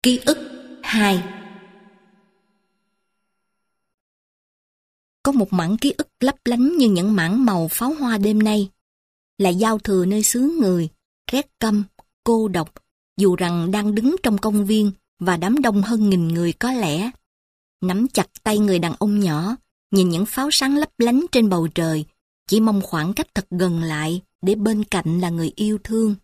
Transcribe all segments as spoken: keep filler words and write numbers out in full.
Ký ức hai. Có một mảng ký ức lấp lánh như những mảng màu pháo hoa đêm nay. Là giao thừa nơi xứ người, rét căm, cô độc, dù rằng đang đứng trong công viên và đám đông hơn nghìn người có lẽ. Nắm chặt tay người đàn ông nhỏ, nhìn những pháo sáng lấp lánh trên bầu trời, chỉ mong khoảng cách thật gần lại để bên cạnh là người yêu thương.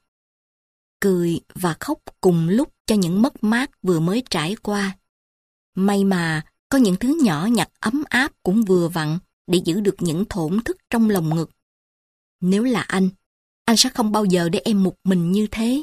Cười và khóc cùng lúc cho những mất mát vừa mới trải qua. May mà có những thứ nhỏ nhặt ấm áp cũng vừa vặn để giữ được những thổn thức trong lòng ngực. Nếu là anh, anh sẽ không bao giờ để em một mình như thế.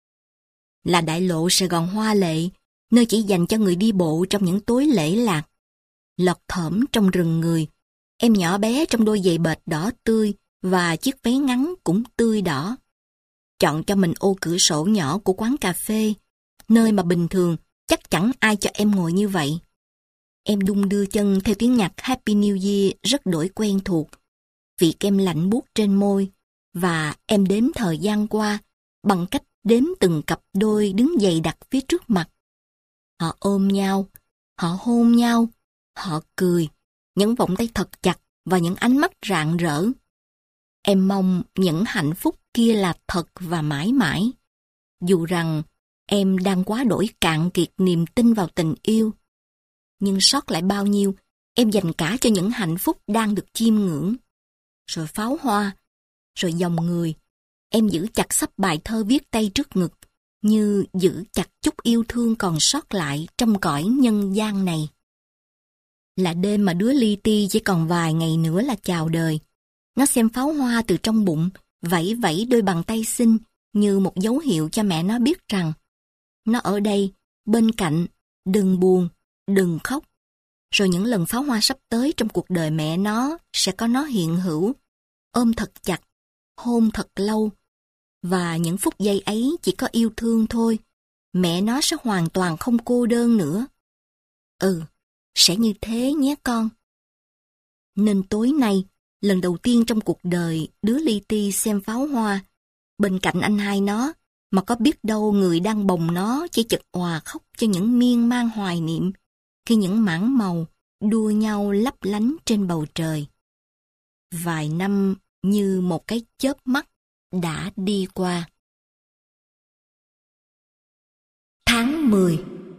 Là đại lộ Sài Gòn hoa lệ, nơi chỉ dành cho người đi bộ trong những tối lễ lạc. Lọt thởm trong rừng người, em nhỏ bé trong đôi giày bệt đỏ tươi và chiếc váy ngắn cũng tươi đỏ. Chọn cho mình ô cửa sổ nhỏ của quán cà phê, nơi mà bình thường chắc chẳng ai cho em ngồi như vậy. Em đung đưa chân theo tiếng nhạc Happy New Year rất đổi quen thuộc. Vị kem lạnh buốt trên môi, và em đếm thời gian qua bằng cách đếm từng cặp đôi đứng dày đặc phía trước mặt. Họ ôm nhau, họ hôn nhau, họ cười, những vòng tay thật chặt và những ánh mắt rạng rỡ. Em mong những hạnh phúc kia là thật và mãi mãi. Dù rằng em đang quá đổi cạn kiệt niềm tin vào tình yêu. Nhưng sót lại bao nhiêu, em dành cả cho những hạnh phúc đang được chiêm ngưỡng. Rồi pháo hoa, rồi dòng người. Em giữ chặt xấp bài thơ viết tay trước ngực, như giữ chặt chút yêu thương còn sót lại trong cõi nhân gian này. Là đêm mà đứa li ti chỉ còn vài ngày nữa là chào đời. Nó xem pháo hoa từ trong bụng, vẫy vẫy đôi bàn tay xinh như một dấu hiệu cho mẹ nó biết rằng nó ở đây, bên cạnh, đừng buồn, đừng khóc. Rồi những lần pháo hoa sắp tới trong cuộc đời mẹ nó sẽ có nó hiện hữu, ôm thật chặt, hôn thật lâu. Và những phút giây ấy chỉ có yêu thương thôi, mẹ nó sẽ hoàn toàn không cô đơn nữa. Ừ, sẽ như thế nhé con. Nên tối nay, lần đầu tiên trong cuộc đời đứa li ti xem pháo hoa, bên cạnh anh hai nó, mà có biết đâu người đang bồng nó chỉ chực òa khóc cho những miên man hoài niệm, khi những mảng màu đua nhau lấp lánh trên bầu trời. Vài năm như một cái chớp mắt đã đi qua. Tháng mười.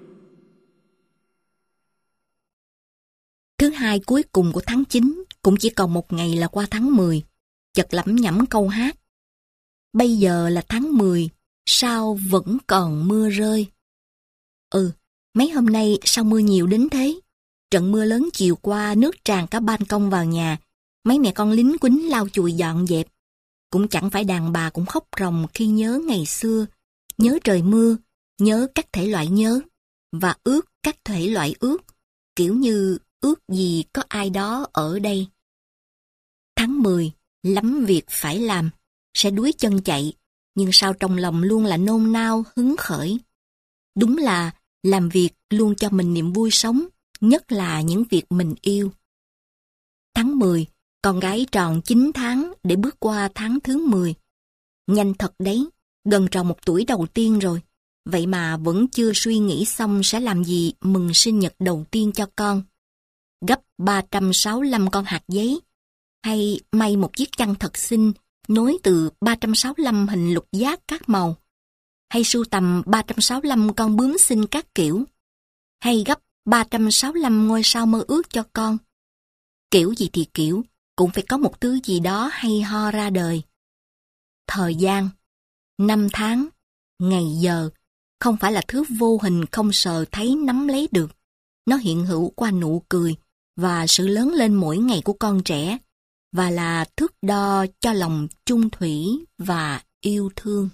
Thứ hai cuối cùng của tháng chín, cũng chỉ còn một ngày là qua tháng mười. Chợt lẩm nhẩm câu hát. Bây giờ là tháng mười, sao vẫn còn mưa rơi? Ừ, mấy hôm nay sao mưa nhiều đến thế? Trận mưa lớn chiều qua nước tràn cả ban công vào nhà. Mấy mẹ con lính quýnh lau chùi dọn dẹp. Cũng chẳng phải đàn bà cũng khóc ròng khi nhớ ngày xưa, nhớ trời mưa, nhớ các thể loại nhớ, và ước các thể loại ước, kiểu như ước gì có ai đó ở đây. Tháng mười, lắm việc phải làm, sẽ đuối chân chạy, nhưng sao trong lòng luôn là nôn nao, hứng khởi. Đúng là làm việc luôn cho mình niềm vui sống, nhất là những việc mình yêu. Tháng mười, con gái tròn chín tháng để bước qua tháng thứ mười. Nhanh thật đấy, gần tròn một tuổi đầu tiên rồi. Vậy mà vẫn chưa suy nghĩ xong sẽ làm gì mừng sinh nhật đầu tiên cho con. Gấp ba trăm sáu mươi lăm con hạt giấy, hay may một chiếc chăn thật xinh nối từ ba trăm sáu mươi lăm hình lục giác các màu, hay sưu tầm ba trăm sáu mươi lăm con bướm xinh các kiểu, hay gấp ba trăm sáu mươi lăm ngôi sao mơ ước cho con. Kiểu gì thì kiểu, cũng phải có một thứ gì đó hay ho ra đời. Thời gian, năm tháng, ngày giờ, không phải là thứ vô hình không sờ thấy nắm lấy được. Nó hiện hữu qua nụ cười và sự lớn lên mỗi ngày của con trẻ, và là thước đo cho lòng trung thủy và yêu thương.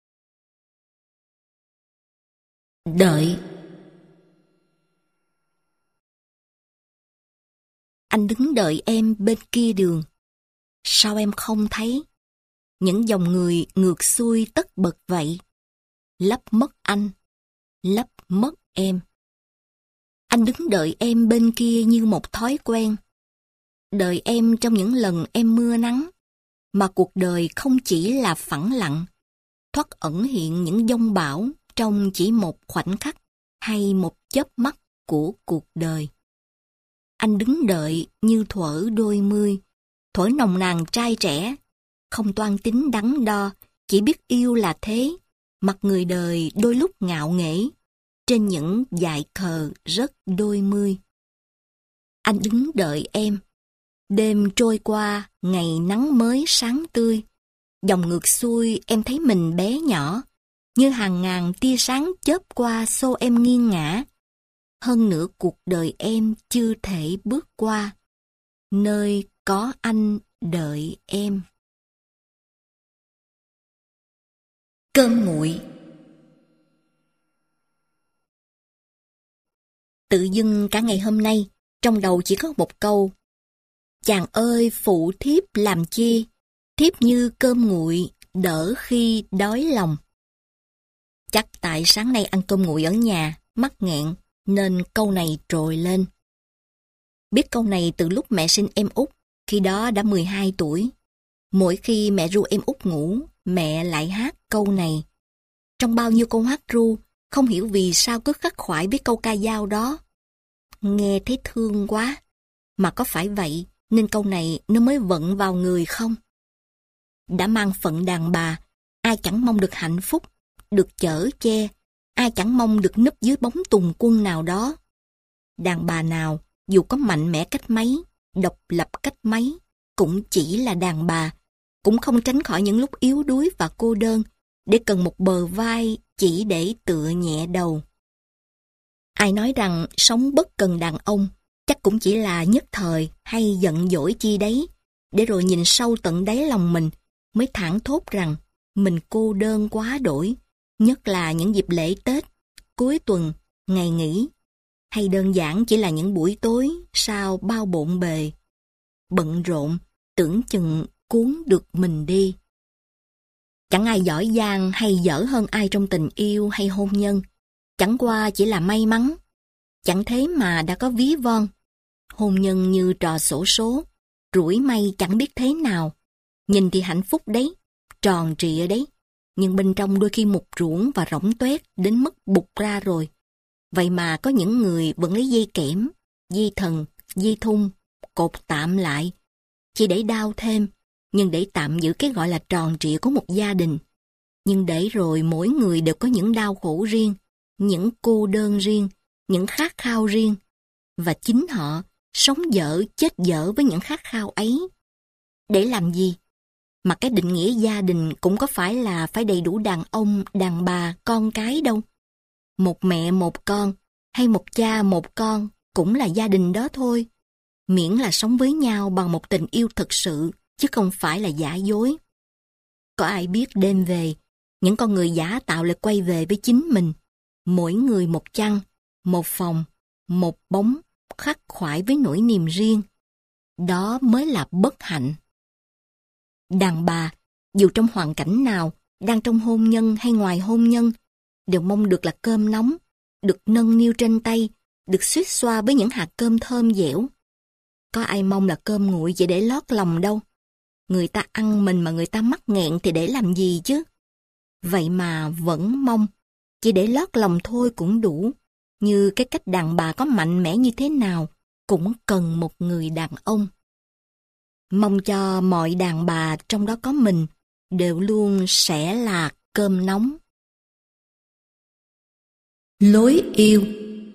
Đợi. Anh đứng đợi em bên kia đường. Sao em không thấy? Những dòng người ngược xuôi tất bật vậy. Lấp mất anh, lấp mất em. Anh đứng đợi em bên kia như một thói quen. Đợi em trong những lần em mưa nắng, mà cuộc đời không chỉ là phẳng lặng, thoắt ẩn hiện những giông bão trong chỉ một khoảnh khắc hay một chớp mắt của cuộc đời. Anh đứng đợi như thuở đôi mươi, thuở nồng nàn trai trẻ, không toan tính đắn đo, chỉ biết yêu là thế, mặt người đời đôi lúc ngạo nghễ, trên những dại khờ rất đôi mươi. Anh đứng đợi em, đêm trôi qua, ngày nắng mới sáng tươi, dòng ngược xuôi em thấy mình bé nhỏ, như hàng ngàn tia sáng chớp qua xô em nghiêng ngã. Hơn nữa cuộc đời em chưa thể bước qua, nơi có anh đợi em. Cơm nguội. Tự dưng cả ngày hôm nay, trong đầu chỉ có một câu: chàng ơi phụ thiếp làm chi, thiếp như cơm nguội, đỡ khi đói lòng. Chắc tại sáng nay ăn cơm nguội ở nhà, mắc nghẹn, nên câu này trồi lên. Biết câu này từ lúc mẹ sinh em út, khi đó đã mười hai tuổi. Mỗi khi mẹ ru em út ngủ, mẹ lại hát câu này. Trong bao nhiêu câu hát ru, không hiểu vì sao cứ khắc khoải với câu ca dao đó. Nghe thấy thương quá, mà có phải vậy nên câu này nó mới vận vào người không? Đã mang phận đàn bà, ai chẳng mong được hạnh phúc, được chở che, ai chẳng mong được núp dưới bóng tùng quân nào đó. Đàn bà nào, dù có mạnh mẽ cách mấy, độc lập cách mấy, cũng chỉ là đàn bà, cũng không tránh khỏi những lúc yếu đuối và cô đơn, để cần một bờ vai chỉ để tựa nhẹ đầu. Ai nói rằng sống bất cần đàn ông, chắc cũng chỉ là nhất thời hay giận dỗi chi đấy, để rồi nhìn sâu tận đáy lòng mình, mới thảng thốt rằng mình cô đơn quá đỗi, nhất là những dịp lễ Tết, cuối tuần, ngày nghỉ, hay đơn giản chỉ là những buổi tối sao bao bộn bề. Bận rộn, tưởng chừng cuốn được mình đi. Chẳng ai giỏi giang hay dở hơn ai trong tình yêu hay hôn nhân, chẳng qua chỉ là may mắn. Chẳng thế mà đã có ví von. Hôn nhân như trò xổ số, rủi may chẳng biết thế nào. Nhìn thì hạnh phúc đấy, tròn trịa đấy, nhưng bên trong đôi khi mục ruỗng và rỗng toét đến mức bục ra rồi. Vậy mà có những người vẫn lấy dây kẽm, dây thần, dây thun, cột tạm lại, chỉ để đau thêm, nhưng để tạm giữ cái gọi là tròn trịa của một gia đình. Nhưng để rồi mỗi người đều có những đau khổ riêng, những cô đơn riêng, những khát khao riêng. Và chính họ sống dở, chết dở với những khát khao ấy. Để làm gì? Mà cái định nghĩa gia đình cũng có phải là phải đầy đủ đàn ông, đàn bà, con cái đâu. Một mẹ một con, hay một cha một con cũng là gia đình đó thôi. Miễn là sống với nhau bằng một tình yêu thực sự, chứ không phải là giả dối. Có ai biết đêm về, những con người giả tạo lại quay về với chính mình. Mỗi người một chăn, một phòng, một bóng, khắc khoải với nỗi niềm riêng. Đó mới là bất hạnh. Đàn bà, dù trong hoàn cảnh nào, đang trong hôn nhân hay ngoài hôn nhân, đều mong được là cơm nóng, được nâng niu trên tay, được suýt xoa với những hạt cơm thơm dẻo. Có ai mong là cơm nguội chỉ để lót lòng đâu. Người ta ăn mình mà người ta mắc nghẹn thì để làm gì chứ? Vậy mà vẫn mong, chỉ để lót lòng thôi cũng đủ. Như cái cách đàn bà có mạnh mẽ như thế nào, cũng cần một người đàn ông. Mong cho mọi đàn bà trong đó có mình, đều luôn sẽ là cơm nóng. Lối yêu.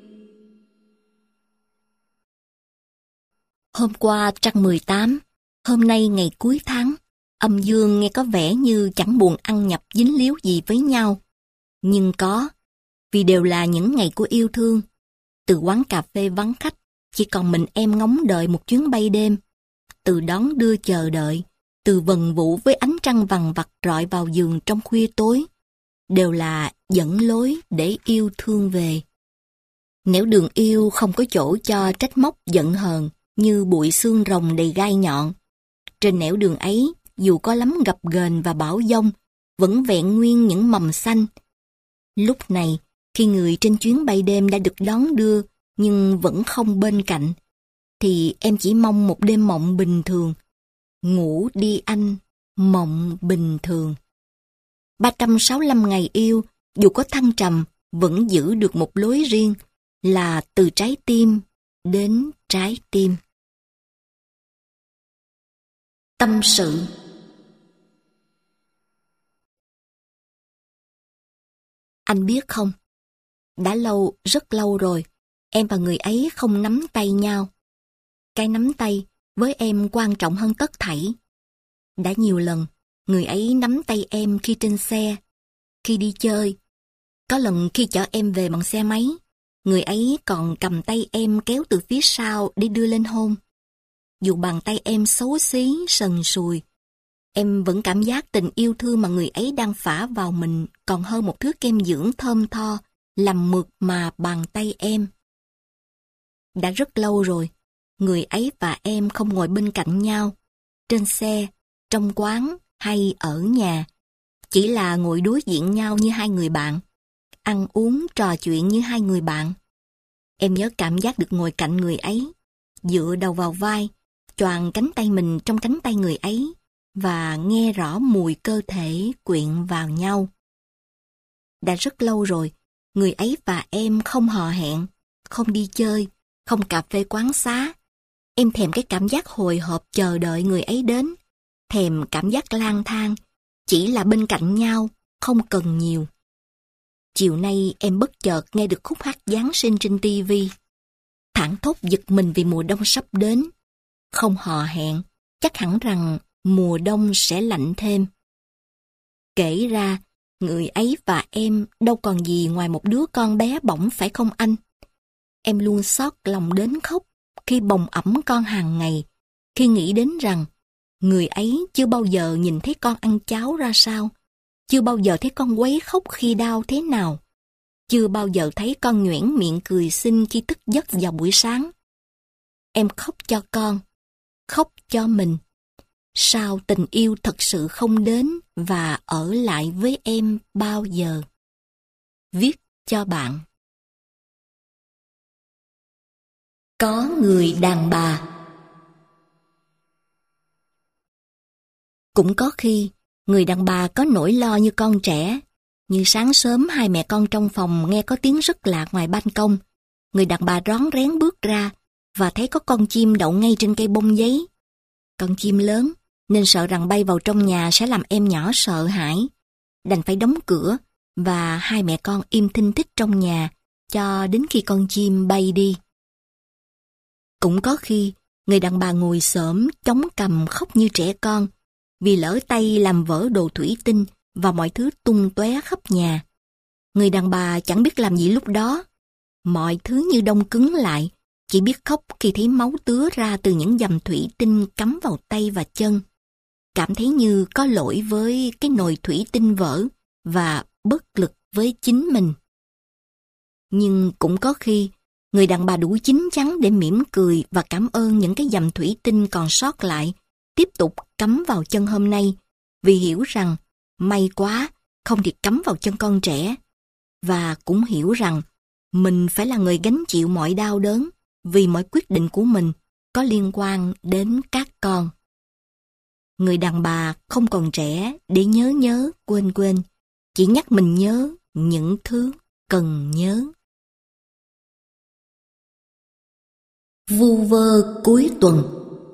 Hôm qua trăng mười tám, hôm nay ngày cuối tháng, âm dương nghe có vẻ như chẳng buồn ăn nhập dính líu gì với nhau. Nhưng có, vì đều là những ngày của yêu thương. Từ quán cà phê vắng khách, chỉ còn mình em ngóng đợi một chuyến bay đêm. Từ đón đưa chờ đợi, từ vần vũ với ánh trăng vằn vặt rọi vào giường trong khuya tối, đều là dẫn lối để yêu thương về. Nẻo đường yêu không có chỗ cho trách móc giận hờn, như bụi xương rồng đầy gai nhọn. Trên nẻo đường ấy, dù có lắm gập ghềnh và bão giông, vẫn vẹn nguyên những mầm xanh. Lúc này, khi người trên chuyến bay đêm đã được đón đưa, nhưng vẫn không bên cạnh, thì em chỉ mong một đêm mộng bình thường. Ngủ đi anh, mộng bình thường. ba trăm sáu mươi lăm ngày yêu, dù có thăng trầm, vẫn giữ được một lối riêng là từ trái tim đến trái tim. Tâm sự. Anh biết không, đã lâu, rất lâu rồi, em và người ấy không nắm tay nhau. Cái nắm tay với em quan trọng hơn tất thảy. Đã nhiều lần, người ấy nắm tay em khi trên xe, khi đi chơi. Có lần khi chở em về bằng xe máy, người ấy còn cầm tay em kéo từ phía sau để đưa lên hôn. Dù bàn tay em xấu xí, sần sùi, em vẫn cảm giác tình yêu thương mà người ấy đang phả vào mình còn hơn một thứ kem dưỡng thơm tho làm mượt mà bàn tay em. Đã rất lâu rồi, người ấy và em không ngồi bên cạnh nhau, trên xe, trong quán hay ở nhà. Chỉ là ngồi đối diện nhau như hai người bạn, ăn uống trò chuyện như hai người bạn. Em nhớ cảm giác được ngồi cạnh người ấy, dựa đầu vào vai, choàng cánh tay mình trong cánh tay người ấy và nghe rõ mùi cơ thể quyện vào nhau. Đã rất lâu rồi, người ấy và em không hò hẹn, không đi chơi, không cà phê quán xá. Em thèm cái cảm giác hồi hộp chờ đợi người ấy đến, thèm cảm giác lang thang, chỉ là bên cạnh nhau, không cần nhiều. Chiều nay em bất chợt nghe được khúc hát Giáng sinh trên ti vi. Thảng thốt giật mình vì mùa đông sắp đến. Không hò hẹn, chắc hẳn rằng mùa đông sẽ lạnh thêm. Kể ra, người ấy và em đâu còn gì ngoài một đứa con bé bỏng phải không anh? Em luôn xót lòng đến khóc khi bồng ẵm con hàng ngày, khi nghĩ đến rằng người ấy chưa bao giờ nhìn thấy con ăn cháo ra sao, chưa bao giờ thấy con quấy khóc khi đau thế nào, chưa bao giờ thấy con nhoẻn miệng cười xinh khi thức giấc vào buổi sáng. Em khóc cho con, khóc cho mình. Sao tình yêu thật sự không đến và ở lại với em bao giờ? Viết cho bạn. Có người đàn bà. Cũng có khi, người đàn bà có nỗi lo như con trẻ. Như sáng sớm hai mẹ con trong phòng nghe có tiếng rất lạ ngoài ban công. Người đàn bà rón rén bước ra và thấy có con chim đậu ngay trên cây bông giấy. Con chim lớn nên sợ rằng bay vào trong nhà sẽ làm em nhỏ sợ hãi. Đành phải đóng cửa và hai mẹ con im thinh thích trong nhà cho đến khi con chim bay đi. Cũng có khi, người đàn bà ngồi xổm chống cằm khóc như trẻ con vì lỡ tay làm vỡ đồ thủy tinh và mọi thứ tung tóe khắp nhà. Người đàn bà chẳng biết làm gì lúc đó. Mọi thứ như đông cứng lại, chỉ biết khóc khi thấy máu tứa ra từ những dầm thủy tinh cắm vào tay và chân. Cảm thấy như có lỗi với cái nồi thủy tinh vỡ và bất lực với chính mình. Nhưng cũng có khi, người đàn bà đủ chín chắn để mỉm cười và cảm ơn những cái dầm thủy tinh còn sót lại, tiếp tục cắm vào chân hôm nay, vì hiểu rằng may quá không thì cắm vào chân con trẻ, và cũng hiểu rằng mình phải là người gánh chịu mọi đau đớn vì mọi quyết định của mình có liên quan đến các con. Người đàn bà không còn trẻ để nhớ nhớ, quên quên, chỉ nhắc mình nhớ những thứ cần nhớ. Vu vơ cuối tuần.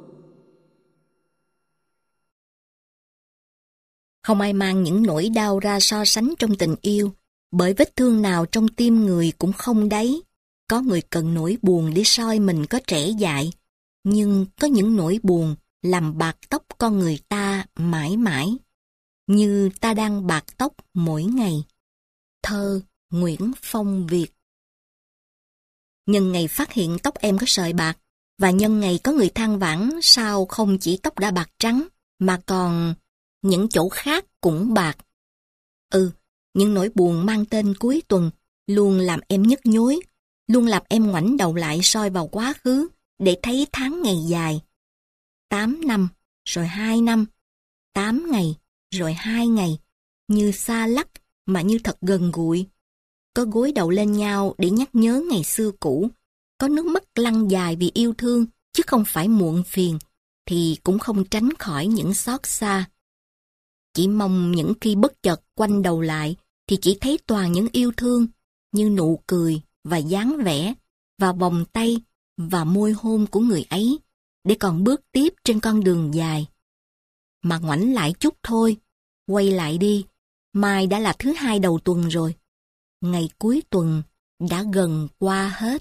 Không ai mang những nỗi đau ra so sánh trong tình yêu, bởi vết thương nào trong tim người cũng không đáy. Có người cần nỗi buồn để soi mình có trẻ dại, nhưng có những nỗi buồn làm bạc tóc con người ta mãi mãi. Như ta đang bạc tóc mỗi ngày. Thơ Nguyễn Phong Việt. Nhân ngày phát hiện tóc em có sợi bạc, và nhân ngày có người than vãn sao không chỉ tóc đã bạc trắng, mà còn những chỗ khác cũng bạc. Ừ, những nỗi buồn mang tên cuối tuần luôn làm em nhức nhối, luôn làm em ngoảnh đầu lại soi vào quá khứ để thấy tháng ngày dài. Tám năm, rồi hai năm, tám ngày, rồi hai ngày, như xa lắc mà như thật gần gũi. Có gối đầu lên nhau để nhắc nhớ ngày xưa cũ, có nước mắt lăn dài vì yêu thương chứ không phải muộn phiền, thì cũng không tránh khỏi những xót xa. Chỉ mong những khi bất chợt quanh đầu lại thì chỉ thấy toàn những yêu thương, như nụ cười và dáng vẻ và vòng tay và môi hôn của người ấy, để còn bước tiếp trên con đường dài. Mà ngoảnh lại chút thôi, quay lại đi, mai đã là thứ hai đầu tuần rồi. Ngày cuối tuần đã gần qua hết.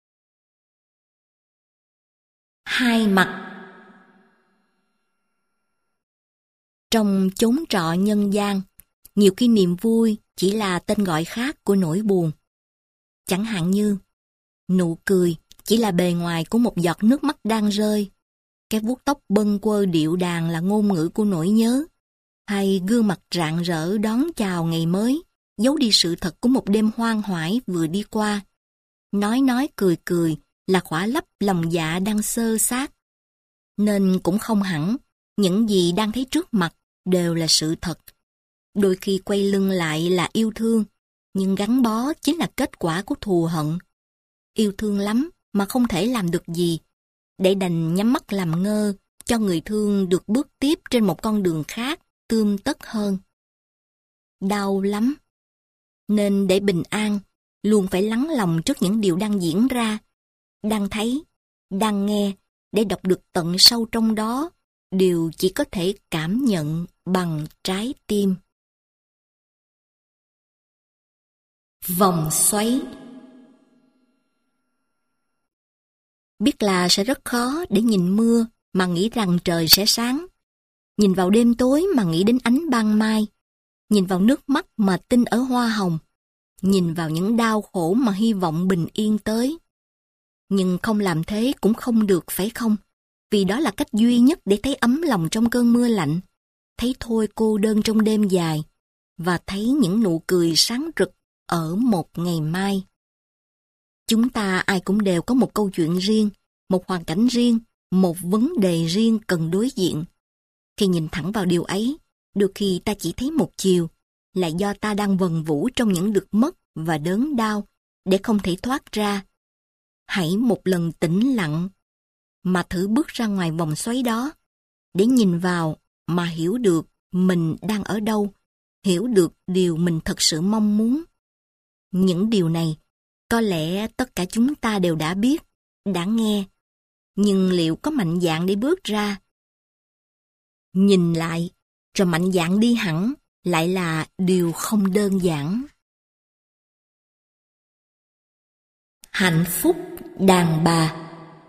Hai mặt. Trong chốn trọ nhân gian, nhiều khi niềm vui chỉ là tên gọi khác của nỗi buồn. Chẳng hạn như, nụ cười chỉ là bề ngoài của một giọt nước mắt đang rơi, cái vuốt tóc bâng quơ điệu đàng là ngôn ngữ của nỗi nhớ, hay gương mặt rạng rỡ đón chào ngày mới, giấu đi sự thật của một đêm hoang hoải vừa đi qua. Nói nói cười cười là khỏa lấp lòng dạ đang xơ xác. Nên cũng không hẳn, những gì đang thấy trước mặt đều là sự thật. Đôi khi quay lưng lại là yêu thương, nhưng gắn bó chính là kết quả của thù hận. Yêu thương lắm mà không thể làm được gì, để đành nhắm mắt làm ngơ cho người thương được bước tiếp trên một con đường khác tươm tất hơn. Đau lắm. Nên để bình an, luôn phải lắng lòng trước những điều đang diễn ra, đang thấy, đang nghe, để đọc được tận sâu trong đó, điều chỉ có thể cảm nhận bằng trái tim. Vòng xoáy. Biết là sẽ rất khó để nhìn mưa mà nghĩ rằng trời sẽ sáng. Nhìn vào đêm tối mà nghĩ đến ánh ban mai. Nhìn vào nước mắt mà tin ở hoa hồng. Nhìn vào những đau khổ mà hy vọng bình yên tới. Nhưng không làm thế cũng không được, phải không? Vì đó là cách duy nhất để thấy ấm lòng trong cơn mưa lạnh. Thấy thôi cô đơn trong đêm dài. Và thấy những nụ cười sáng rực ở một ngày mai. Chúng ta ai cũng đều có một câu chuyện riêng, một hoàn cảnh riêng, một vấn đề riêng cần đối diện. Khi nhìn thẳng vào điều ấy, đôi khi ta chỉ thấy một chiều, là do ta đang vần vũ trong những được mất và đớn đau, để không thể thoát ra. Hãy một lần tĩnh lặng, mà thử bước ra ngoài vòng xoáy đó, để nhìn vào mà hiểu được mình đang ở đâu, hiểu được điều mình thật sự mong muốn. Những điều này, có lẽ tất cả chúng ta đều đã biết, đã nghe, nhưng liệu có mạnh dạn để bước ra? Nhìn lại, rồi mạnh dạn đi hẳn, lại là điều không đơn giản. Hạnh phúc đàn bà.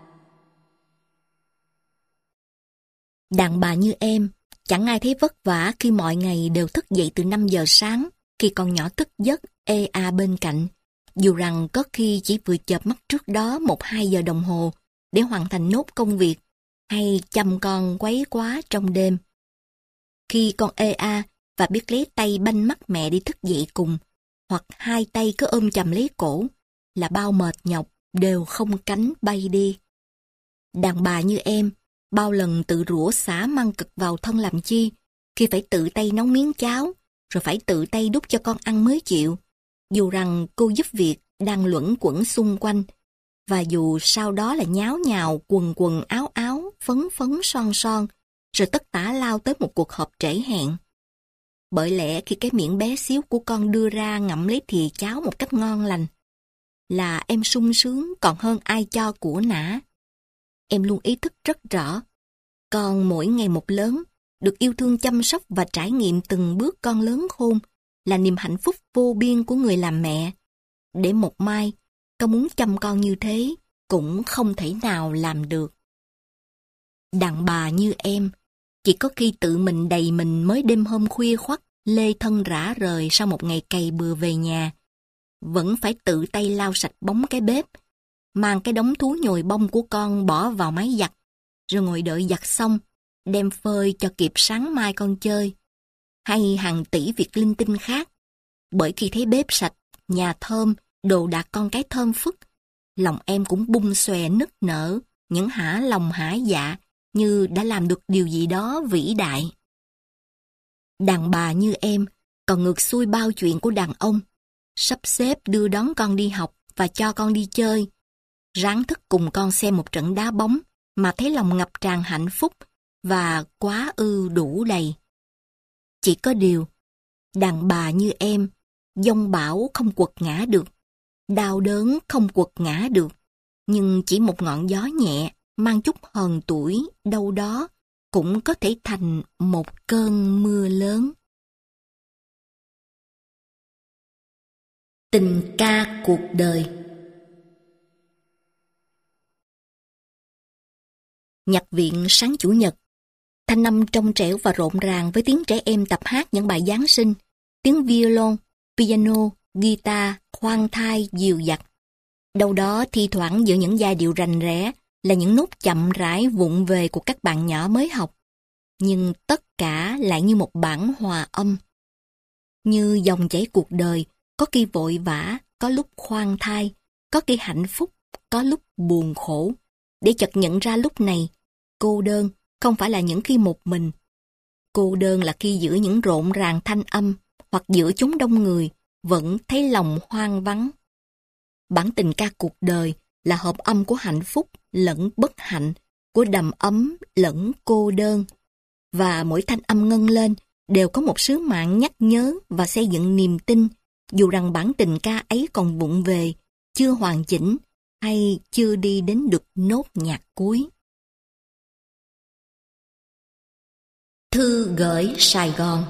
Đàn bà như em, chẳng ai thấy vất vả khi mọi ngày đều thức dậy từ năm giờ sáng, khi con nhỏ thức giấc ê a bên cạnh, dù rằng có khi chỉ vừa chợp mắt trước đó một hai giờ đồng hồ để hoàn thành nốt công việc, hay chăm con quấy quá trong đêm. Khi con ê a và biết lấy tay banh mắt mẹ đi thức dậy cùng, hoặc hai tay cứ ôm chầm lấy cổ, là bao mệt nhọc đều không cánh bay đi. Đàn bà như em, bao lần tự rủa xả măng cực vào thân làm chi, khi phải tự tay nấu miếng cháo, rồi phải tự tay đút cho con ăn mới chịu, dù rằng cô giúp việc đang luẩn quẩn xung quanh, và dù sau đó là nháo nhào, quần quần áo áo, phấn phấn son son, rồi tất tả lao tới một cuộc họp trễ hẹn. Bởi lẽ khi cái miệng bé xíu của con đưa ra ngậm lấy thìa cháo một cách ngon lành, là em sung sướng còn hơn ai cho của nã. Em luôn ý thức rất rõ, con mỗi ngày một lớn, được yêu thương chăm sóc và trải nghiệm từng bước con lớn khôn, là niềm hạnh phúc vô biên của người làm mẹ. Để một mai, con muốn chăm con như thế, cũng không thể nào làm được. Đàn bà như em, chỉ có khi tự mình đầy mình mới đêm hôm khuya khoắt, lê thân rã rời sau một ngày cày bừa về nhà, vẫn phải tự tay lau sạch bóng cái bếp, mang cái đống thú nhồi bông của con bỏ vào máy giặt, rồi ngồi đợi giặt xong, đem phơi cho kịp sáng mai con chơi, hay hàng tỷ việc linh tinh khác. Bởi khi thấy bếp sạch, nhà thơm, đồ đạc con cái thơm phức, lòng em cũng bung xòe nức nở, những hả lòng hả dạ, như đã làm được điều gì đó vĩ đại. Đàn bà như em, còn ngược xuôi bao chuyện của đàn ông, sắp xếp đưa đón con đi học và cho con đi chơi, ráng thức cùng con xem một trận đá bóng, mà thấy lòng ngập tràn hạnh phúc và quá ư đủ đầy. Chỉ có điều, đàn bà như em, giông bão không quật ngã được, đau đớn không quật ngã được, nhưng chỉ một ngọn gió nhẹ mang chút hờn tuổi đâu đó cũng có thể thành một cơn mưa lớn. Tình ca cuộc đời. Nhạc viện sáng Chủ nhật. Thanh âm trong trẻo và rộn ràng với tiếng trẻ em tập hát những bài Giáng sinh, tiếng violon, piano, guitar, khoan thai, dìu dặt. Đâu đó thi thoảng giữa những giai điệu rành rẽ là những nốt chậm rãi vụng về của các bạn nhỏ mới học. Nhưng tất cả lại như một bản hòa âm. Như dòng chảy cuộc đời, có khi vội vã, có lúc khoan thai, có khi hạnh phúc, có lúc buồn khổ. Để chợt nhận ra lúc này, cô đơn không phải là những khi một mình. Cô đơn là khi giữa những rộn ràng thanh âm, hoặc giữa chúng đông người, vẫn thấy lòng hoang vắng. Bản tình ca cuộc đời là hợp âm của hạnh phúc lẫn bất hạnh, của đầm ấm lẫn cô đơn. Và mỗi thanh âm ngân lên đều có một sứ mạng nhắc nhớ và xây dựng niềm tin, dù rằng bản tình ca ấy còn vụng về, chưa hoàn chỉnh, hay chưa đi đến được nốt nhạc cuối. Thư gửi Sài Gòn.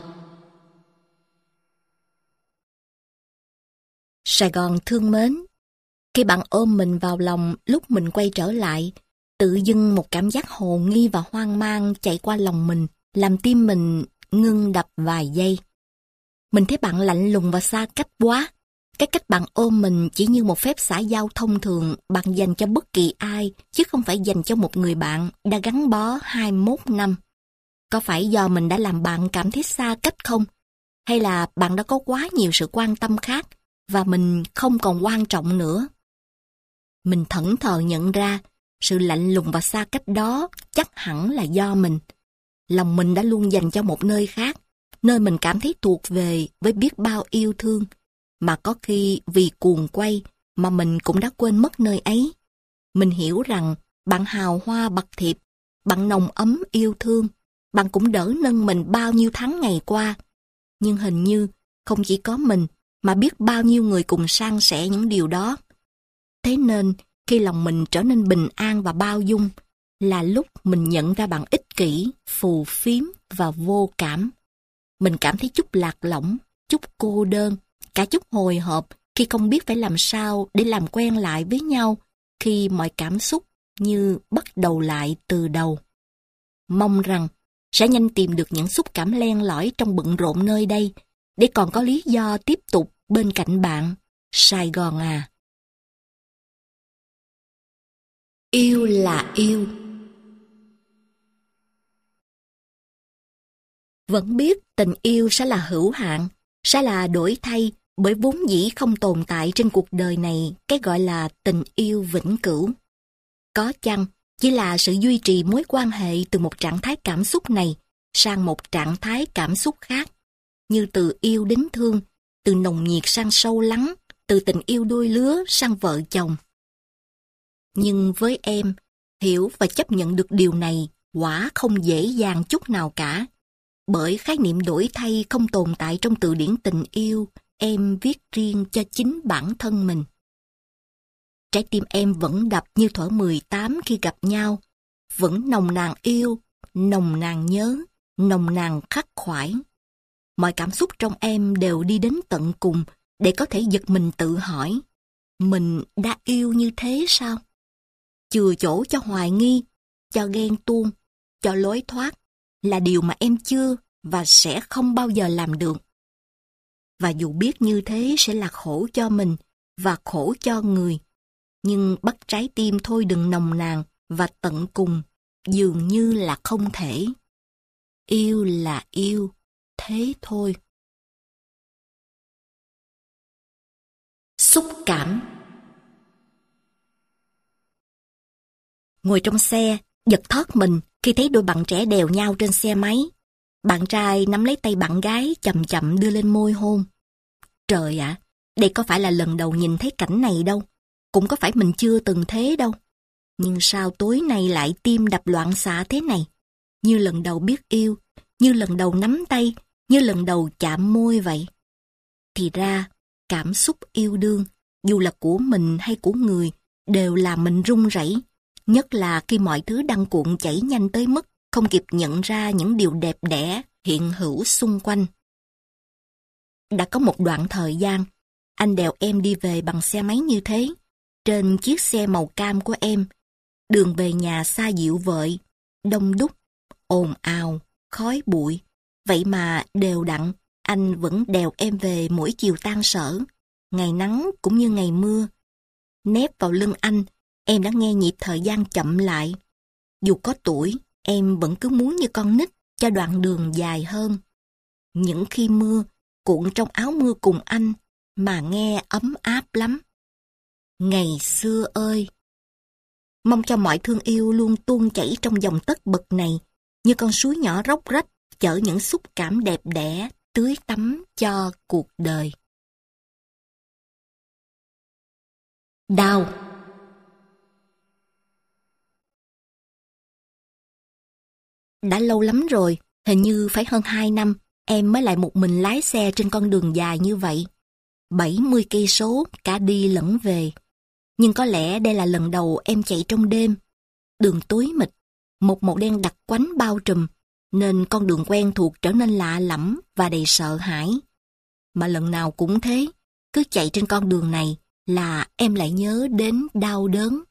Sài Gòn thương mến, khi bạn ôm mình vào lòng lúc mình quay trở lại, tự dưng một cảm giác hồ nghi và hoang mang chạy qua lòng mình, làm tim mình ngưng đập vài giây. Mình thấy bạn lạnh lùng và xa cách quá. Cái cách bạn ôm mình chỉ như một phép xã giao thông thường bạn dành cho bất kỳ ai, chứ không phải dành cho một người bạn đã gắn bó hai mươi mốt năm. Có phải do mình đã làm bạn cảm thấy xa cách không? Hay là bạn đã có quá nhiều sự quan tâm khác và mình không còn quan trọng nữa? Mình thẫn thờ nhận ra sự lạnh lùng và xa cách đó chắc hẳn là do mình. Lòng mình đã luôn dành cho một nơi khác, nơi mình cảm thấy thuộc về với biết bao yêu thương, mà có khi vì cuồng quay mà mình cũng đã quên mất nơi ấy. Mình hiểu rằng bạn hào hoa bậc thiệp, bạn nồng ấm yêu thương, bạn cũng đỡ nâng mình bao nhiêu tháng ngày qua. Nhưng hình như không chỉ có mình mà biết bao nhiêu người cùng san sẻ những điều đó. Thế nên khi lòng mình trở nên bình an và bao dung là lúc mình nhận ra bạn ích kỷ, phù phiếm và vô cảm. Mình cảm thấy chút lạc lõng, chút cô đơn, cả chút hồi hộp khi không biết phải làm sao để làm quen lại với nhau khi mọi cảm xúc như bắt đầu lại từ đầu. Mong rằng sẽ nhanh tìm được những xúc cảm len lỏi trong bận rộn nơi đây để còn có lý do tiếp tục bên cạnh bạn, Sài Gòn à. Yêu là yêu. Vẫn biết tình yêu sẽ là hữu hạn, sẽ là đổi thay, bởi vốn dĩ không tồn tại trên cuộc đời này cái gọi là tình yêu vĩnh cửu. Có chăng chỉ là sự duy trì mối quan hệ từ một trạng thái cảm xúc này sang một trạng thái cảm xúc khác, như từ yêu đến thương, từ nồng nhiệt sang sâu lắng, từ tình yêu đôi lứa sang vợ chồng. Nhưng với em, hiểu và chấp nhận được điều này quả không dễ dàng chút nào cả, bởi khái niệm đổi thay không tồn tại trong từ điển tình yêu em viết riêng cho chính bản thân mình. Trái tim em vẫn đập như thuở mười tám khi gặp nhau, vẫn nồng nàn yêu, nồng nàn nhớ, nồng nàn khắc khoải. Mọi cảm xúc trong em đều đi đến tận cùng để có thể giật mình tự hỏi, mình đã yêu như thế sao? Chừa chỗ cho hoài nghi, cho ghen tuông, cho lối thoát là điều mà em chưa và sẽ không bao giờ làm được. Và dù biết như thế sẽ là khổ cho mình và khổ cho người, nhưng bắt trái tim thôi đừng nồng nàn và tận cùng dường như là không thể. Yêu là yêu, thế thôi. Xúc cảm. Ngồi trong xe, giật thót mình khi thấy đôi bạn trẻ đèo nhau trên xe máy. Bạn trai nắm lấy tay bạn gái chậm chậm đưa lên môi hôn. Trời ạ, đây có phải là lần đầu nhìn thấy cảnh này đâu. Cũng có phải mình chưa từng thế đâu. Nhưng sao tối nay lại tim đập loạn xạ thế này? Như lần đầu biết yêu, như lần đầu nắm tay, như lần đầu chạm môi vậy. Thì ra, cảm xúc yêu đương dù là của mình hay của người, đều làm mình run rẩy, nhất là khi mọi thứ đang cuộn chảy nhanh tới mức không kịp nhận ra những điều đẹp đẽ hiện hữu xung quanh. Đã có một đoạn thời gian, anh đèo em đi về bằng xe máy như thế, trên chiếc xe màu cam của em. Đường về nhà xa dịu vợi, đông đúc, ồn ào, khói bụi. Vậy mà đều đặn, anh vẫn đèo em về mỗi chiều tan sở, ngày nắng cũng như ngày mưa. Nép vào lưng anh, em đã nghe nhịp thời gian chậm lại. Dù có tuổi, em vẫn cứ muốn như con nít cho đoạn đường dài hơn. Những khi mưa, cuộn trong áo mưa cùng anh, mà nghe ấm áp lắm. Ngày xưa ơi! Mong cho mọi thương yêu luôn tuôn chảy trong dòng tất bực này, như con suối nhỏ róc rách, chở những xúc cảm đẹp đẽ, tưới tắm cho cuộc đời. Đau. Đã lâu lắm rồi, hình như phải hơn hai năm, em mới lại một mình lái xe trên con đường dài như vậy. bảy mươi cây số, cả đi lẫn về. Nhưng có lẽ đây là lần đầu em chạy trong đêm. Đường tối mịt, một màu đen đặc quánh bao trùm, nên con đường quen thuộc trở nên lạ lẫm và đầy sợ hãi. Mà lần nào cũng thế, cứ chạy trên con đường này là em lại nhớ đến đau đớn.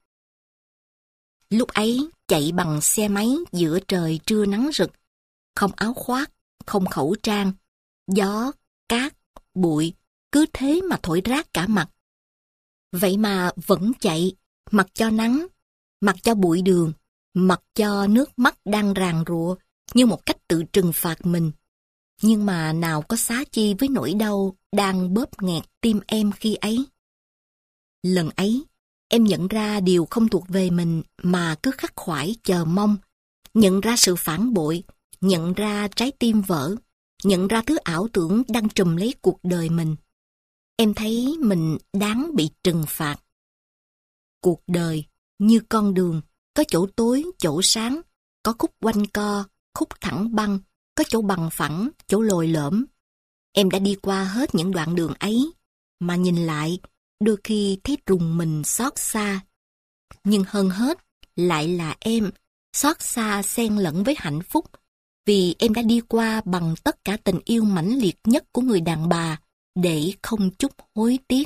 Lúc ấy chạy bằng xe máy giữa trời trưa nắng rực, không áo khoác, không khẩu trang, gió, cát, bụi, cứ thế mà thổi rát cả mặt. Vậy mà vẫn chạy, mặc cho nắng, mặc cho bụi đường, mặc cho nước mắt đang ràn rụa như một cách tự trừng phạt mình. Nhưng mà nào có xá chi với nỗi đau đang bóp nghẹt tim em khi ấy. Lần ấy, em nhận ra điều không thuộc về mình mà cứ khắc khoải chờ mong, nhận ra sự phản bội, nhận ra trái tim vỡ, nhận ra thứ ảo tưởng đang trùm lấy cuộc đời mình. Em thấy mình đáng bị trừng phạt. Cuộc đời như con đường, có chỗ tối, chỗ sáng, có khúc quanh co, khúc thẳng băng, có chỗ bằng phẳng, chỗ lồi lõm. Em đã đi qua hết những đoạn đường ấy, mà nhìn lại, đôi khi thấy rùng mình xót xa. Nhưng hơn hết, lại là em, xót xa xen lẫn với hạnh phúc, vì em đã đi qua bằng tất cả tình yêu mãnh liệt nhất của người đàn bà, để không chút hối tiếc.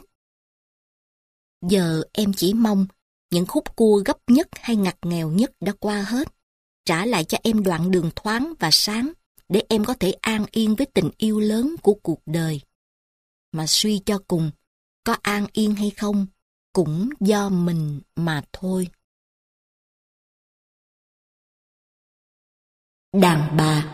Giờ em chỉ mong những khúc cua gấp nhất hay ngặt nghèo nhất đã qua hết, trả lại cho em đoạn đường thoáng và sáng, để em có thể an yên với tình yêu lớn của cuộc đời. Mà suy cho cùng, có an yên hay không, cũng do mình mà thôi. Đàn bà.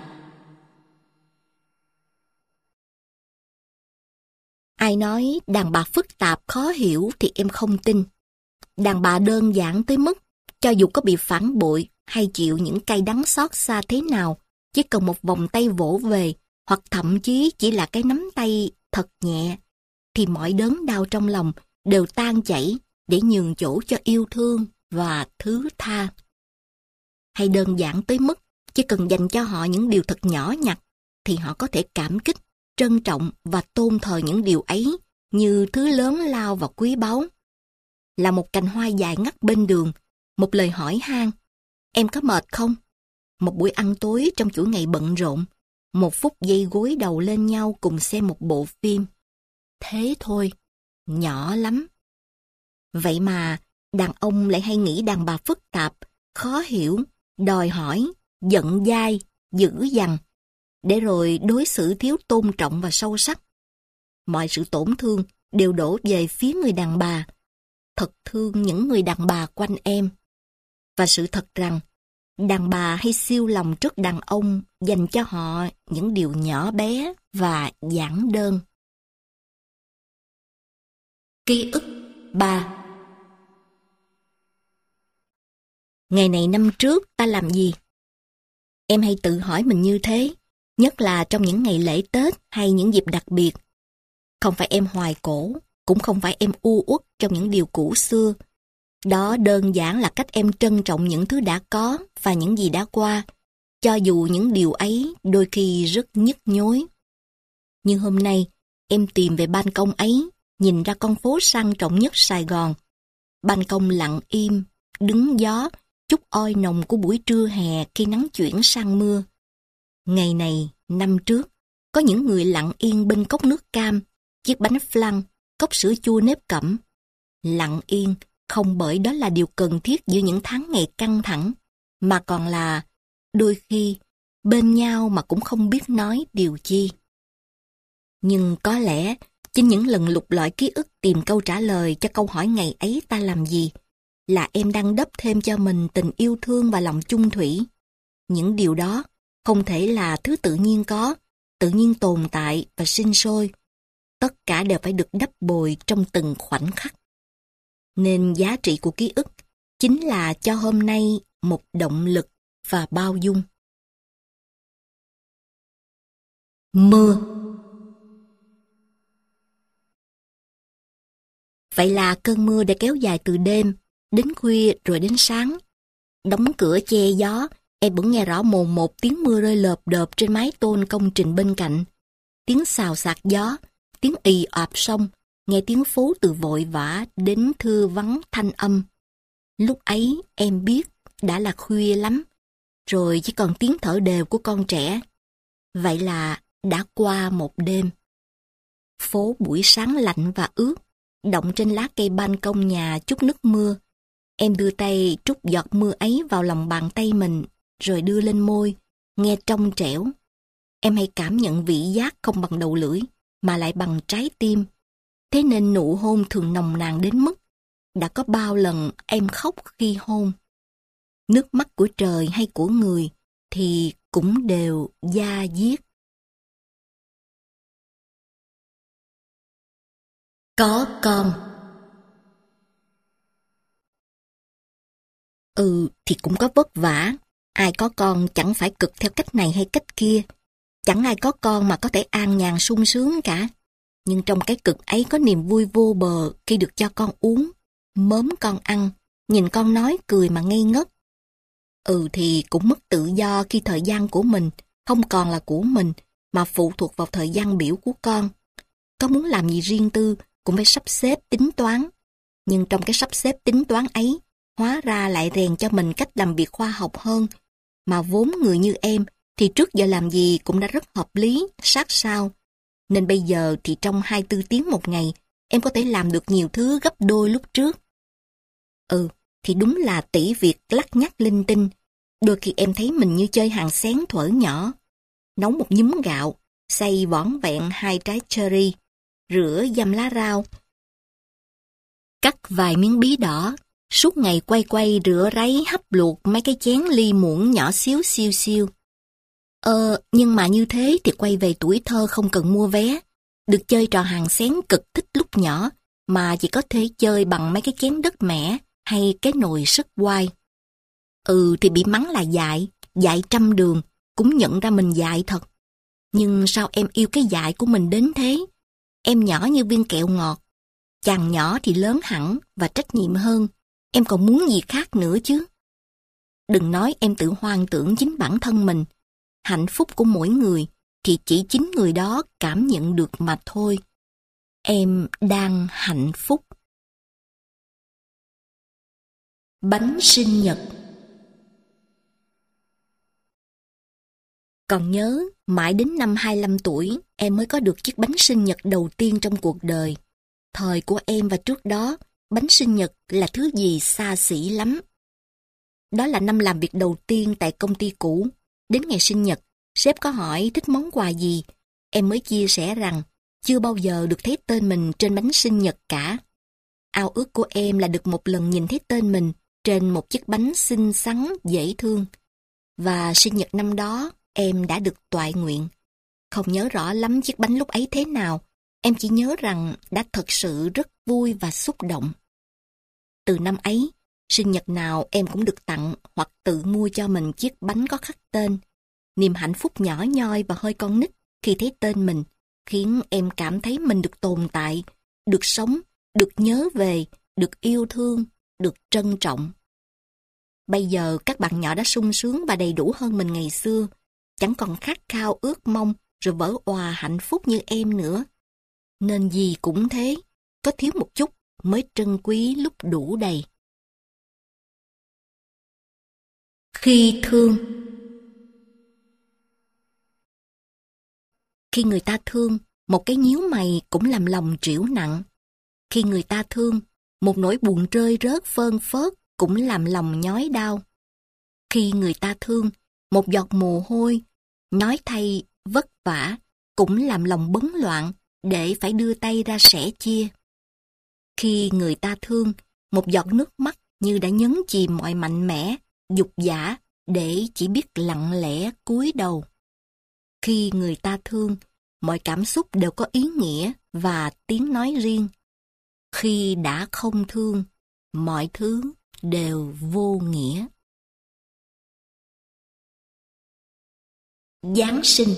Ai nói đàn bà phức tạp khó hiểu thì em không tin. Đàn bà đơn giản tới mức, cho dù có bị phản bội hay chịu những cay đắng xót xa thế nào, chỉ cần một vòng tay vỗ về, hoặc thậm chí chỉ là cái nắm tay thật nhẹ, thì mọi đớn đau trong lòng đều tan chảy để nhường chỗ cho yêu thương và thứ tha. Hay đơn giản tới mức, chỉ cần dành cho họ những điều thật nhỏ nhặt, thì họ có thể cảm kích, trân trọng và tôn thờ những điều ấy như thứ lớn lao và quý báu. Là một cành hoa dài ngắt bên đường, một lời hỏi han, em có mệt không? Một buổi ăn tối trong chuỗi ngày bận rộn, một phút giây gối đầu lên nhau cùng xem một bộ phim. Thế thôi, nhỏ lắm. Vậy mà, đàn ông lại hay nghĩ đàn bà phức tạp, khó hiểu, đòi hỏi, giận dai, dữ dằn, để rồi đối xử thiếu tôn trọng và sâu sắc. Mọi sự tổn thương đều đổ về phía người đàn bà. Thật thương những người đàn bà quanh em. Và sự thật rằng, đàn bà hay siêu lòng trước đàn ông dành cho họ những điều nhỏ bé và giản đơn. Ký ức ba. Ngày này năm trước ta làm gì? Em hay tự hỏi mình như thế, nhất là trong những ngày lễ Tết hay những dịp đặc biệt. Không phải em hoài cổ, cũng không phải em u uất trong những điều cũ xưa. Đó đơn giản là cách em trân trọng những thứ đã có và những gì đã qua, cho dù những điều ấy đôi khi rất nhức nhối. Nhưng hôm nay, em tìm về ban công ấy, nhìn ra con phố sang trọng nhất Sài Gòn. Ban công lặng im, đứng gió, chút oi nồng của buổi trưa hè khi nắng chuyển sang mưa. Ngày này, năm trước, có những người lặng yên bên cốc nước cam, chiếc bánh flan, cốc sữa chua nếp cẩm. Lặng yên, không bởi đó là điều cần thiết giữa những tháng ngày căng thẳng, mà còn là, đôi khi, bên nhau mà cũng không biết nói điều chi. Nhưng có lẽ, chính những lần lục lọi ký ức tìm câu trả lời cho câu hỏi ngày ấy ta làm gì, là em đang đắp thêm cho mình tình yêu thương và lòng chung thủy. Những điều đó không thể là thứ tự nhiên có, tự nhiên tồn tại và sinh sôi. Tất cả đều phải được đắp bồi trong từng khoảnh khắc. Nên giá trị của ký ức chính là cho hôm nay một động lực và bao dung. Mưa. Vậy là cơn mưa đã kéo dài từ đêm, đến khuya rồi đến sáng. Đóng cửa che gió, em vẫn nghe rõ mồn một tiếng mưa rơi lợp đợp trên mái tôn công trình bên cạnh. Tiếng xào xạc gió, tiếng ì ọp sông, nghe tiếng phố từ vội vã đến thưa vắng thanh âm. Lúc ấy em biết đã là khuya lắm, rồi chỉ còn tiếng thở đều của con trẻ. Vậy là đã qua một đêm. Phố buổi sáng lạnh và ướt, động trên lá cây ban công nhà chút nước mưa. Em đưa tay trút giọt mưa ấy vào lòng bàn tay mình, rồi đưa lên môi, nghe trong trẻo. Em hay cảm nhận vị giác không bằng đầu lưỡi, mà lại bằng trái tim. Thế nên nụ hôn thường nồng nàn đến mức đã có bao lần em khóc khi hôn. Nước mắt của trời hay của người thì cũng đều da diết. Có con. Ừ thì cũng có vất vả. Ai có con chẳng phải cực theo cách này hay cách kia. Chẳng ai có con mà có thể an nhàn sung sướng cả. Nhưng trong cái cực ấy có niềm vui vô bờ khi được cho con uống, mớm con ăn, nhìn con nói cười mà ngây ngất. Ừ thì cũng mất tự do khi thời gian của mình không còn là của mình mà phụ thuộc vào thời gian biểu của con. Có muốn làm gì riêng tư cũng phải sắp xếp tính toán. Nhưng trong cái sắp xếp tính toán ấy, hóa ra lại rèn cho mình cách làm việc khoa học hơn. Mà vốn người như em thì trước giờ làm gì cũng đã rất hợp lý, sát sao. Nên bây giờ thì trong hai mươi tư tiếng một ngày, em có thể làm được nhiều thứ gấp đôi lúc trước. Ừ, thì đúng là tỷ việc lắt nhắt linh tinh. Đôi khi em thấy mình như chơi hàng xén thuở nhỏ. Nấu một nhúm gạo, xay vỏn vẹn hai trái cherry, rửa dăm lá rau, cắt vài miếng bí đỏ, suốt ngày quay quay rửa ráy hấp luộc mấy cái chén ly muỗng nhỏ xíu xiu xiu. Ờ, nhưng mà như thế thì quay về tuổi thơ không cần mua vé, được chơi trò hàng xén cực thích lúc nhỏ, mà chỉ có thể chơi bằng mấy cái chén đất mẻ hay cái nồi sất quai. Ừ thì bị mắng là dại, dại trăm đường, cũng nhận ra mình dại thật. Nhưng sao em yêu cái dại của mình đến thế? Em nhỏ như viên kẹo ngọt. Chàng nhỏ thì lớn hẳn và trách nhiệm hơn. Em còn muốn gì khác nữa chứ? Đừng nói em tự hoang tưởng chính bản thân mình. Hạnh phúc của mỗi người thì chỉ chính người đó cảm nhận được mà thôi. Em đang hạnh phúc. Bánh sinh nhật. Còn nhớ, mãi đến năm hai mươi lăm tuổi, em mới có được chiếc bánh sinh nhật đầu tiên trong cuộc đời. Thời của em và trước đó, bánh sinh nhật là thứ gì xa xỉ lắm. Đó là năm làm việc đầu tiên tại công ty cũ. Đến ngày sinh nhật, sếp có hỏi thích món quà gì. Em mới chia sẻ rằng chưa bao giờ được thấy tên mình trên bánh sinh nhật cả. Ao ước của em là được một lần nhìn thấy tên mình trên một chiếc bánh xinh xắn, dễ thương. Và sinh nhật năm đó, em đã được toại nguyện. Không nhớ rõ lắm chiếc bánh lúc ấy thế nào, em chỉ nhớ rằng đã thật sự rất vui và xúc động. Từ năm ấy, sinh nhật nào em cũng được tặng hoặc tự mua cho mình chiếc bánh có khắc tên. Niềm hạnh phúc nhỏ nhoi và hơi con nít khi thấy tên mình, khiến em cảm thấy mình được tồn tại, được sống, được nhớ về, được yêu thương, được trân trọng. Bây giờ các bạn nhỏ đã sung sướng và đầy đủ hơn mình ngày xưa, chẳng còn khát khao ước mong rồi vỡ òa hạnh phúc như em nữa. Nên gì cũng thế, có thiếu một chút mới trân quý lúc đủ đầy. Khi thương. Khi người ta thương, một cái nhíu mày cũng làm lòng trĩu nặng. Khi người ta thương, một nỗi buồn rơi rớt phơn phớt cũng làm lòng nhói đau. Khi người ta thương, một giọt mồ hôi, nói thay vất vả, cũng làm lòng bấn loạn để phải đưa tay ra sẻ chia. Khi người ta thương, một giọt nước mắt như đã nhấn chìm mọi mạnh mẽ, dục dã để chỉ biết lặng lẽ cúi đầu. Khi người ta thương, mọi cảm xúc đều có ý nghĩa và tiếng nói riêng. Khi đã không thương, mọi thứ đều vô nghĩa. Giáng sinh.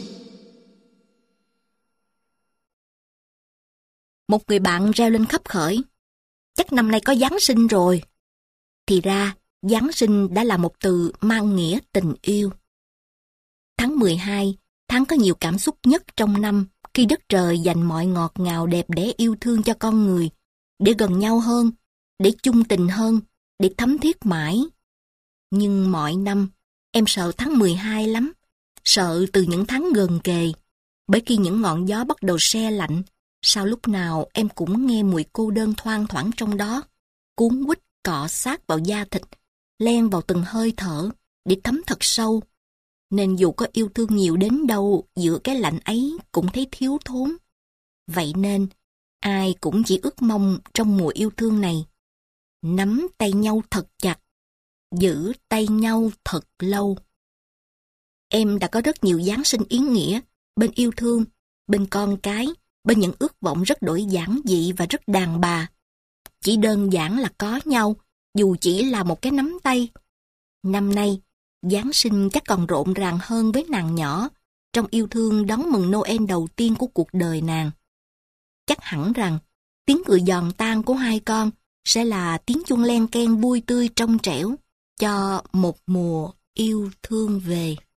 Một người bạn reo lên khắp khởi, chắc năm nay có Giáng sinh rồi. Thì ra, Giáng sinh đã là một từ mang nghĩa tình yêu. Tháng mười hai, tháng có nhiều cảm xúc nhất trong năm, khi đất trời dành mọi ngọt ngào đẹp đẽ yêu thương cho con người, để gần nhau hơn, để chung tình hơn, để thấm thiết mãi. Nhưng mọi năm, em sợ tháng mười hai lắm, sợ từ những tháng gần kề, bởi khi những ngọn gió bắt đầu se lạnh, sao lúc nào em cũng nghe mùi cô đơn thoang thoảng trong đó, cuốn quýt cọ sát vào da thịt, len vào từng hơi thở, để thấm thật sâu. Nên dù có yêu thương nhiều đến đâu, giữa cái lạnh ấy cũng thấy thiếu thốn. Vậy nên, ai cũng chỉ ước mong trong mùa yêu thương này, nắm tay nhau thật chặt, giữ tay nhau thật lâu. Em đã có rất nhiều Giáng sinh ý nghĩa, bên yêu thương, bên con cái, bên những ước vọng rất đổi giản dị và rất đàn bà. Chỉ đơn giản là có nhau, dù chỉ là một cái nắm tay. Năm nay, Giáng sinh chắc còn rộn ràng hơn với nàng nhỏ, trong yêu thương đón mừng Noel đầu tiên của cuộc đời nàng. Chắc hẳn rằng, tiếng cười giòn tan của hai con sẽ là tiếng chuông len keng vui tươi trong trẻo cho một mùa yêu thương về.